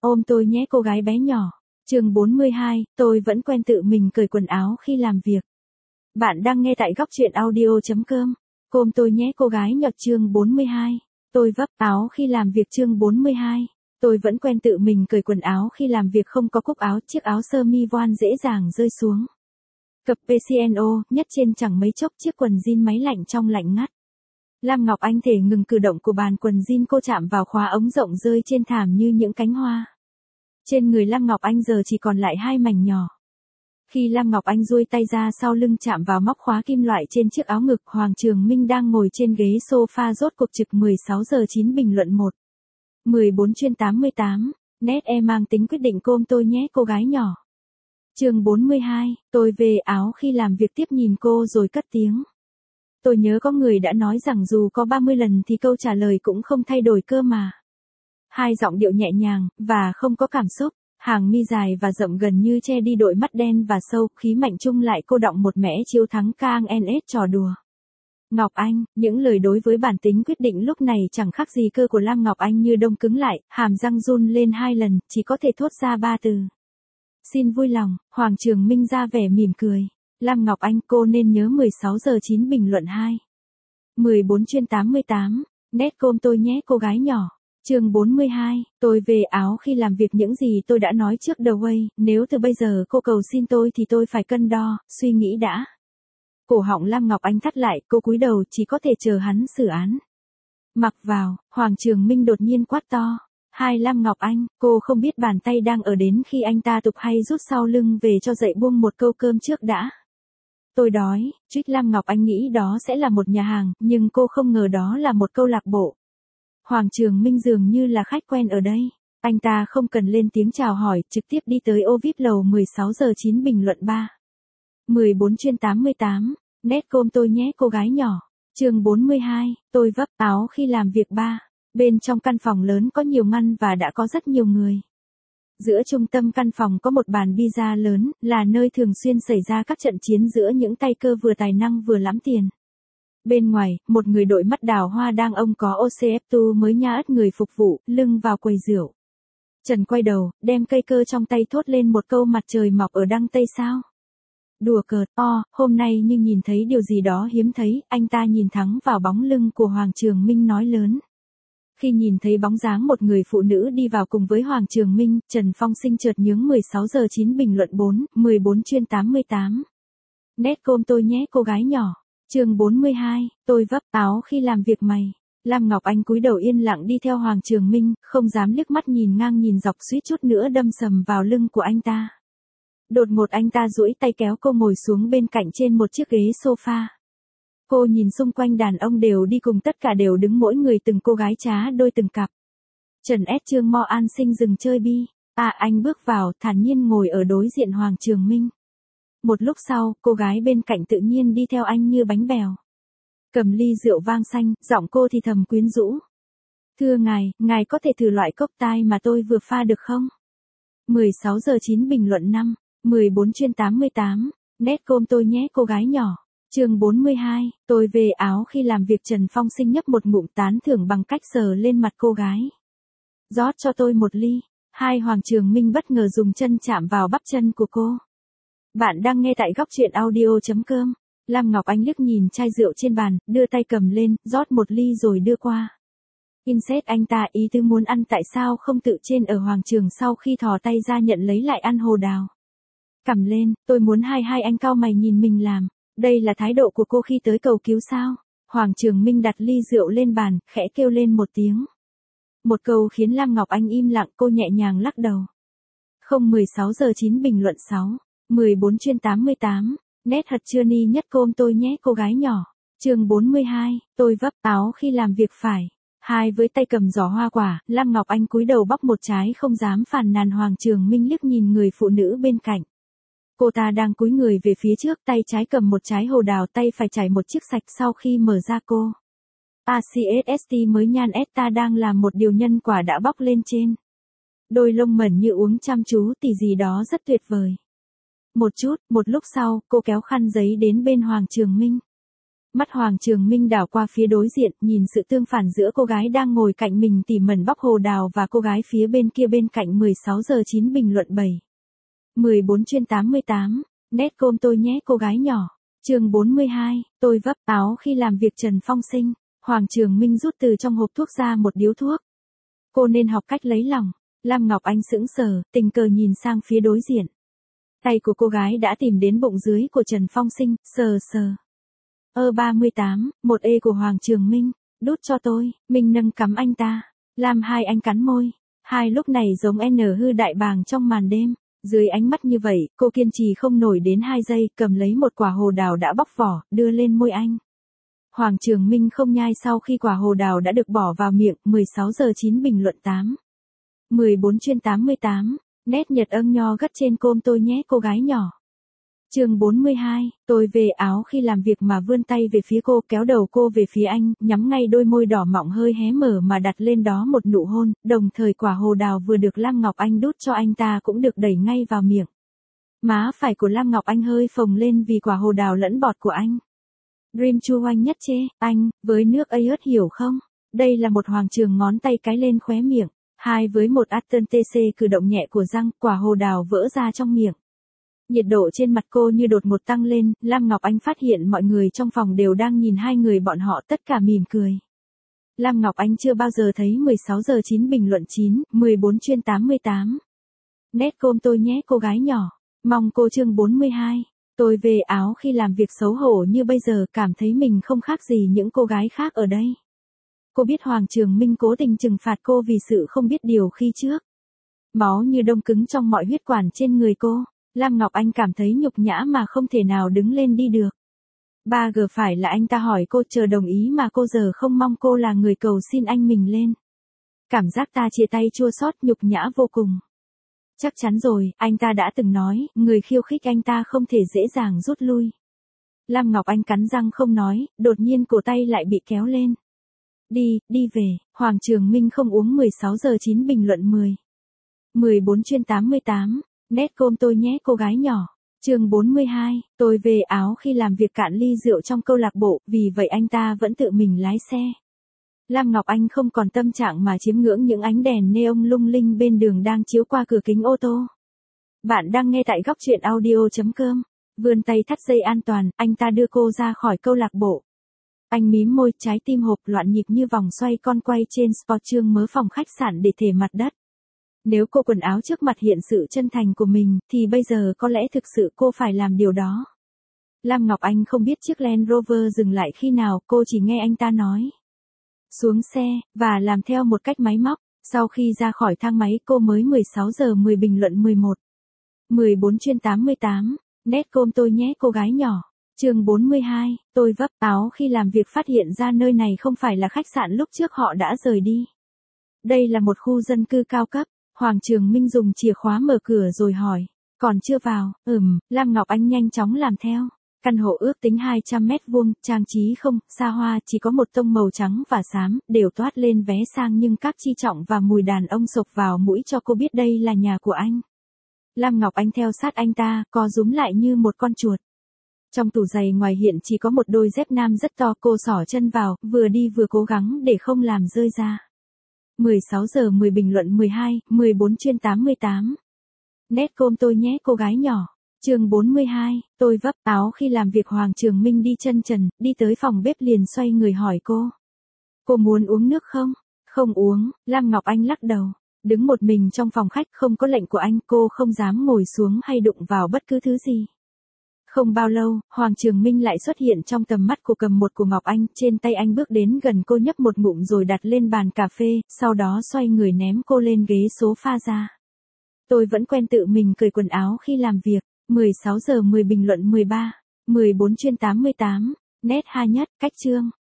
Ôm tôi nhé cô gái bé nhỏ. Chương 42, tôi vẫn quen tự mình cởi quần áo khi làm việc. Bạn đang nghe tại góc truyện audio.com. Ôm tôi nhé cô gái nhỏ. Chương 42, tôi vấp áo khi làm việc. Chương 42, tôi vẫn quen tự mình cởi quần áo khi làm việc, không có cúc áo, chiếc áo sơ mi voan dễ dàng rơi xuống. Cặp PCNO, nhất trên chẳng mấy chốc chiếc quần jean máy lạnh trong lạnh ngắt. Lam Ngọc Anh thể ngừng cử động của bàn quần jean, cô chạm vào khóa ống rộng rơi trên thảm như những cánh hoa. Trên người Lam Ngọc Anh giờ chỉ còn lại hai mảnh nhỏ. Khi Lam Ngọc Anh duỗi tay ra sau lưng chạm vào móc khóa kim loại trên chiếc áo ngực, Hoàng Trường Minh đang ngồi trên ghế sofa rốt cuộc trực 16 giờ 9 bình luận 1. 14/88, nét mang tính quyết định. Ôm tôi nhé cô gái nhỏ. Chương 42, tôi về áo khi làm việc. Tiếp nhìn cô rồi cất tiếng. Tôi nhớ có người đã nói rằng dù có 30 lần thì câu trả lời cũng không thay đổi cơ mà. Hai giọng điệu nhẹ nhàng, và không có cảm xúc, hàng mi dài và rậm gần như che đi đôi mắt đen và sâu, khí mạnh chung lại cô đọng một mẻ chiếu thắng Kang NS trò đùa. Ngọc Anh, những lời đối với bản tính quyết định lúc này chẳng khác gì cơ của Lam Ngọc Anh như đông cứng lại, hàm răng run lên 2 lần, chỉ có thể thốt ra 3 từ. Xin vui lòng. Hoàng Trường Minh ra vẻ mỉm cười. Lam Ngọc Anh, cô nên nhớ 16 giờ 9 bình luận 2. 14/88, nét. Ôm tôi nhé cô gái nhỏ. Chương 42, tôi về áo khi làm việc. Những gì tôi đã nói trước The Way, nếu từ bây giờ cô cầu xin tôi thì tôi phải cân đo, suy nghĩ đã. Cổ họng Lam Ngọc Anh thắt lại, cô cúi đầu chỉ có thể chờ hắn xử án. Mặc vào. Hoàng Trường Minh đột nhiên quát to. Hai Lam Ngọc Anh, cô không biết bàn tay đang ở đến khi anh ta tục hay rút sau lưng về cho dậy buông một câu cơm trước đã. Tôi đói. Trích. Lam Ngọc Anh nghĩ đó sẽ là một nhà hàng, nhưng cô không ngờ đó là một câu lạc bộ. Hoàng Trường Minh dường như là khách quen ở đây. Anh ta không cần lên tiếng chào hỏi, trực tiếp đi tới ô VIP lầu 16 giờ 9 bình luận 3. 14/88, nét. Ôm tôi nhé cô gái nhỏ. Chương 42, tôi vấp áo khi làm việc 3. Bên trong căn phòng lớn có nhiều ngăn và đã có rất nhiều người. Giữa trung tâm căn phòng có một bàn pizza lớn, là nơi thường xuyên xảy ra các trận chiến giữa những tay cơ vừa tài năng vừa lắm tiền. Bên ngoài, một người đội mắt đào hoa đang ông có OCF2 mới nha ất người phục vụ, lưng vào quầy rượu. Trần quay đầu, đem cây cơ trong tay thốt lên một câu. Mặt trời mọc ở đăng Tây sao? Đùa cợt. Hôm nay như nhìn thấy điều gì đó hiếm thấy. Anh ta nhìn thẳng vào bóng lưng của Hoàng Trường Minh nói lớn. Khi nhìn thấy bóng dáng một người phụ nữ đi vào cùng với Hoàng Trường Minh, Trần Phong Sinh chợt nhướng. 16 giờ 9 bình luận 4. 14/88, nét. Ôm tôi nhé cô gái nhỏ. Chương 42, tôi vấp áo khi làm việc mày. Lam Ngọc Anh cúi đầu yên lặng đi theo Hoàng Trường Minh, không dám liếc mắt nhìn ngang nhìn dọc, suýt chút nữa đâm sầm vào lưng của anh ta. Đột ngột anh ta duỗi tay kéo cô ngồi xuống bên cạnh trên một chiếc ghế sofa. Cô nhìn xung quanh, đàn ông đều đi cùng, tất cả đều đứng mỗi người từng cô gái trá đôi từng cặp. Trần S. Trương Mo An Sinh dừng chơi bi. Anh bước vào, thản nhiên ngồi ở đối diện Hoàng Trường Minh. Một lúc sau, cô gái bên cạnh tự nhiên đi theo anh như bánh bèo. Cầm ly rượu vang xanh, giọng cô thì thầm quyến rũ. Thưa ngài có thể thử loại cốc tai mà tôi vừa pha được không? 16 giờ 9 bình luận 5. 14/88, nét. Ôm tôi nhé cô gái nhỏ. Chương 42, tôi về áo khi làm việc. Trần Phong Sinh nhấp một ngụm tán thưởng bằng cách sờ lên mặt cô gái. Rót cho tôi một ly. Hai. Hoàng Trường Minh bất ngờ dùng chân chạm vào bắp chân của cô. Bạn đang nghe tại góc truyện audio.com. Lam Ngọc Anh liếc nhìn chai rượu trên bàn, đưa tay cầm lên, rót một ly rồi đưa qua. Insert anh ta ý tứ muốn ăn, tại sao không tự trên ở Hoàng Trường. Sau khi thò tay ra nhận lấy lại ăn hồ đào. Cầm lên, tôi muốn. Hai anh cau mày nhìn mình làm. Đây là thái độ của cô khi tới cầu cứu sao? Hoàng Trường Minh đặt ly rượu lên bàn, khẽ kêu lên một tiếng. Một câu khiến Lam Ngọc Anh im lặng, cô nhẹ nhàng lắc đầu. Không. 16 giờ 9 bình luận 6. 14/88, nét. Thật chưa ni nhất. Ôm tôi nhé cô gái nhỏ. Chương 42, tôi vấp áo khi làm việc phải. Hai. Với tay cầm giỏ hoa quả, Lam Ngọc Anh cúi đầu bóc một trái, không dám phàn nàn. Hoàng Trường Minh liếc nhìn người phụ nữ bên cạnh. Cô ta đang cúi người về phía trước, tay trái cầm một trái hồ đào, tay phải chảy một chiếc sạch. Sau khi mở ra cô ACST mới nhan S ta đang làm một điều nhân quả đã bóc lên trên. Đôi lông mẩn như uống chăm chú tỉ gì đó rất tuyệt vời. Một lúc sau, cô kéo khăn giấy đến bên Hoàng Trường Minh. Mắt Hoàng Trường Minh đảo qua phía đối diện, nhìn sự tương phản giữa cô gái đang ngồi cạnh mình tỉ mẩn bóc hồ đào và cô gái phía bên kia bên cạnh. 16 giờ 9 bình luận 7. 14/88. Nét côm tôi nhé cô gái nhỏ. Chương 42. Tôi vấp áo khi làm việc Trần Phong Sinh. Hoàng Trường Minh rút từ trong hộp thuốc ra một điếu thuốc. Cô nên học cách lấy lòng. Lam Ngọc Anh sững sờ, tình cờ nhìn sang phía đối diện. Tay của cô gái đã tìm đến bụng dưới của Trần Phong Sinh, sờ sờ. 38, một ê của Hoàng Trường Minh, đút cho tôi, Minh nâng cắm anh ta. Lam hai anh cắn môi. Hai lúc này giống N hư đại bàng trong màn đêm. Dưới ánh mắt như vậy, cô kiên trì không nổi đến 2 giây, cầm lấy một quả hồ đào đã bóc vỏ, đưa lên môi anh. Hoàng Trường Minh không nhai sau khi quả hồ đào đã được bỏ vào miệng. 16 giờ 9 bình luận 8. 14/88. Nét nhật âng nho gắt trên côm tôi nhé cô gái nhỏ. Chương 42. Tôi về áo khi làm việc mà vươn tay về phía cô, kéo đầu cô về phía anh, nhắm ngay đôi môi đỏ mọng hơi hé mở mà đặt lên đó một nụ hôn, đồng thời quả hồ đào vừa được Lam Ngọc Anh đút cho anh ta cũng được đẩy ngay vào miệng. Má phải của Lam Ngọc Anh hơi phồng lên vì quả hồ đào lẫn bọt của anh. Dream chu oanh nhất chê, anh, với nước ấy ớt hiểu không? Đây là một Hoàng Trường ngón tay cái lên khóe miệng. Hai với một Atten TC cử động nhẹ của răng, quả hồ đào vỡ ra trong miệng. Nhiệt độ trên mặt cô như đột ngột tăng lên, Lam Ngọc Anh phát hiện mọi người trong phòng đều đang nhìn hai người bọn họ tất cả mỉm cười. Lam Ngọc Anh chưa bao giờ thấy 16 giờ 9 bình luận 9, 14/88. Nét côm tôi nhé cô gái nhỏ. Mong cô chương 42. Tôi về áo khi làm việc xấu hổ như bây giờ cảm thấy mình không khác gì những cô gái khác ở đây. Cô biết Hoàng Trường Minh cố tình trừng phạt cô vì sự không biết điều khi trước. Máu như đông cứng trong mọi huyết quản trên người cô. Lam Ngọc Anh cảm thấy nhục nhã mà không thể nào đứng lên đi được. 3G phải là anh ta hỏi cô chờ đồng ý mà cô giờ không mong cô là người cầu xin anh mình lên. Cảm giác ta chia tay chua xót nhục nhã vô cùng. Chắc chắn rồi, anh ta đã từng nói, người khiêu khích anh ta không thể dễ dàng rút lui. Lam Ngọc Anh cắn răng không nói, đột nhiên cổ tay lại bị kéo lên. Đi về, Hoàng Trường Minh không uống 16 giờ 9 bình luận 10. 14/88. Nét côm tôi nhé cô gái nhỏ. Chương 42. Tôi về áo khi làm việc cạn ly rượu trong câu lạc bộ, vì vậy anh ta vẫn tự mình lái xe. Lam Ngọc Anh không còn tâm trạng mà chiếm ngưỡng những ánh đèn neon lung linh bên đường đang chiếu qua cửa kính ô tô. Bạn đang nghe tại góc truyện audio.com. Vươn tay thắt dây an toàn, anh ta đưa cô ra khỏi câu lạc bộ. Anh mím môi, trái tim hộp loạn nhịp như vòng xoay con quay trên spot chương mớ phòng khách sạn để thể mặt đất. Nếu cô quần áo trước mặt hiện sự chân thành của mình, thì bây giờ có lẽ thực sự cô phải làm điều đó. Lam Ngọc Anh không biết chiếc Land Rover dừng lại khi nào, cô chỉ nghe anh ta nói. Xuống xe, và làm theo một cách máy móc. Sau khi ra khỏi thang máy cô mới 16 giờ 10 bình luận 11. 14/88. Nét côm tôi nhé cô gái nhỏ. Chương 42. Tôi vấp áo khi làm việc phát hiện ra nơi này không phải là khách sạn lúc trước họ đã rời đi. Đây là một khu dân cư cao cấp. Hoàng Trường Minh dùng chìa khóa mở cửa rồi hỏi. Còn chưa vào, Lam Ngọc Anh nhanh chóng làm theo. Căn hộ ước tính 200 mét vuông, trang trí không, xa hoa, chỉ có một tông màu trắng và xám, đều toát lên vé sang nhưng các chi trọng và mùi đàn ông sộc vào mũi cho cô biết đây là nhà của anh. Lam Ngọc Anh theo sát anh ta, co rúm lại như một con chuột. Trong tủ giày ngoài hiện chỉ có một đôi dép nam rất to, cô xỏ chân vào, vừa đi vừa cố gắng để không làm rơi ra. 16 giờ 10 bình luận 12, 14/88. Nét côm tôi nhé cô gái nhỏ. Chương 42. Tôi vấp áo khi làm việc Hoàng Trường Minh đi chân trần, đi tới phòng bếp liền xoay người hỏi cô. Cô muốn uống nước không? Không uống, Lam Ngọc Anh lắc đầu. Đứng một mình trong phòng khách không có lệnh của anh, cô không dám ngồi xuống hay đụng vào bất cứ thứ gì. Không bao lâu, Hoàng Trường Minh lại xuất hiện trong tầm mắt của cầm một của Ngọc Anh, trên tay anh bước đến gần cô nhấp một ngụm rồi đặt lên bàn cà phê, sau đó xoay người ném cô lên ghế sofa ra. Tôi vẫn quen tự mình cởi quần áo khi làm việc. 16 giờ 10 bình luận 13. 14/88. Nét ha nhất, cách chương.